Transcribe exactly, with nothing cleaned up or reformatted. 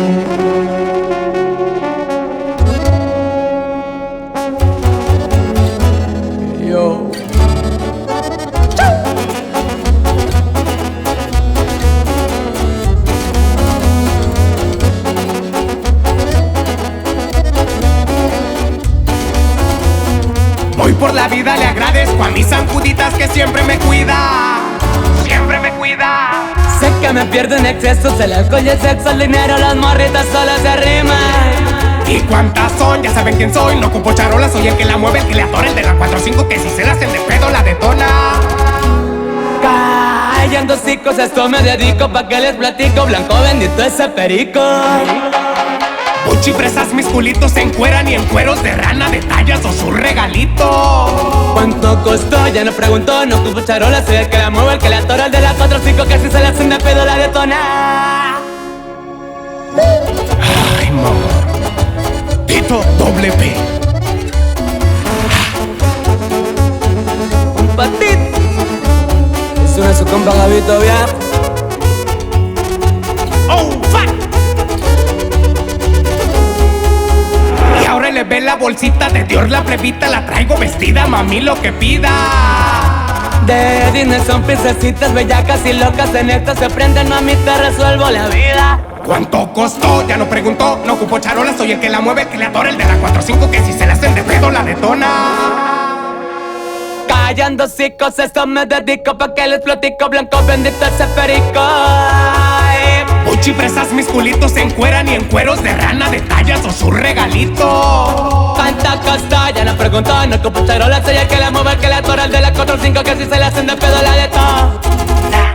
Yo. Voy por la vida, le agradezco a mis zancuditas que siempre me cuida. Siempre me cuida. Sé que me pierdo en excesos, el alcohol y el sexo, el dinero, las morritas solo se arriman. ¿Y cuántas son? Ya saben quién soy. No ocupo charola, soy el que la mueve, el que le atora, el de la cuatro cinco, que si se la hacen de pedo la detona. Callando hocicos, esto me dedico pa' que les platico. Blanco bendito ese perico. Puchi fresas, mis culitos se encueran y en cueros de rana, detallas o su regalito. ¿Cuánto costó? Ya no preguntó, no ocupo charola, soy el que la mueve, el que le atora, el de la cuatro cinco, que si se la hacen de pedo la detona. Ay, amor. Tito doble P. Un patito. Es una su compa Gabito Viejo. Oh, fuck. Y ahora le ve la bolsita de Dior, la plebita, la traigo vestida, mami, lo que pida. De Disney son princesitas bellacas y locas, en esto se prenden, mami, te resuelvo la vida. ¿Cuánto costó? Ya no preguntó, no ocupo charola, soy el que la mueve, el que le atora, el de la cuatro cinco, que si se la hacen de pedo la detona. Callando hocicos, esto me dedico pa' que les platico. Blanco bendito ese perico. Puchi fresas, mis culitos se encueran y en cueros de rana, detallas o su regalito. ¿Cuánto costó? Ya no preguntó, no ocupo charola, soy el que la mueve, el que le atora, el de la cuatro cinco, que si se la hacen de pedo la detona.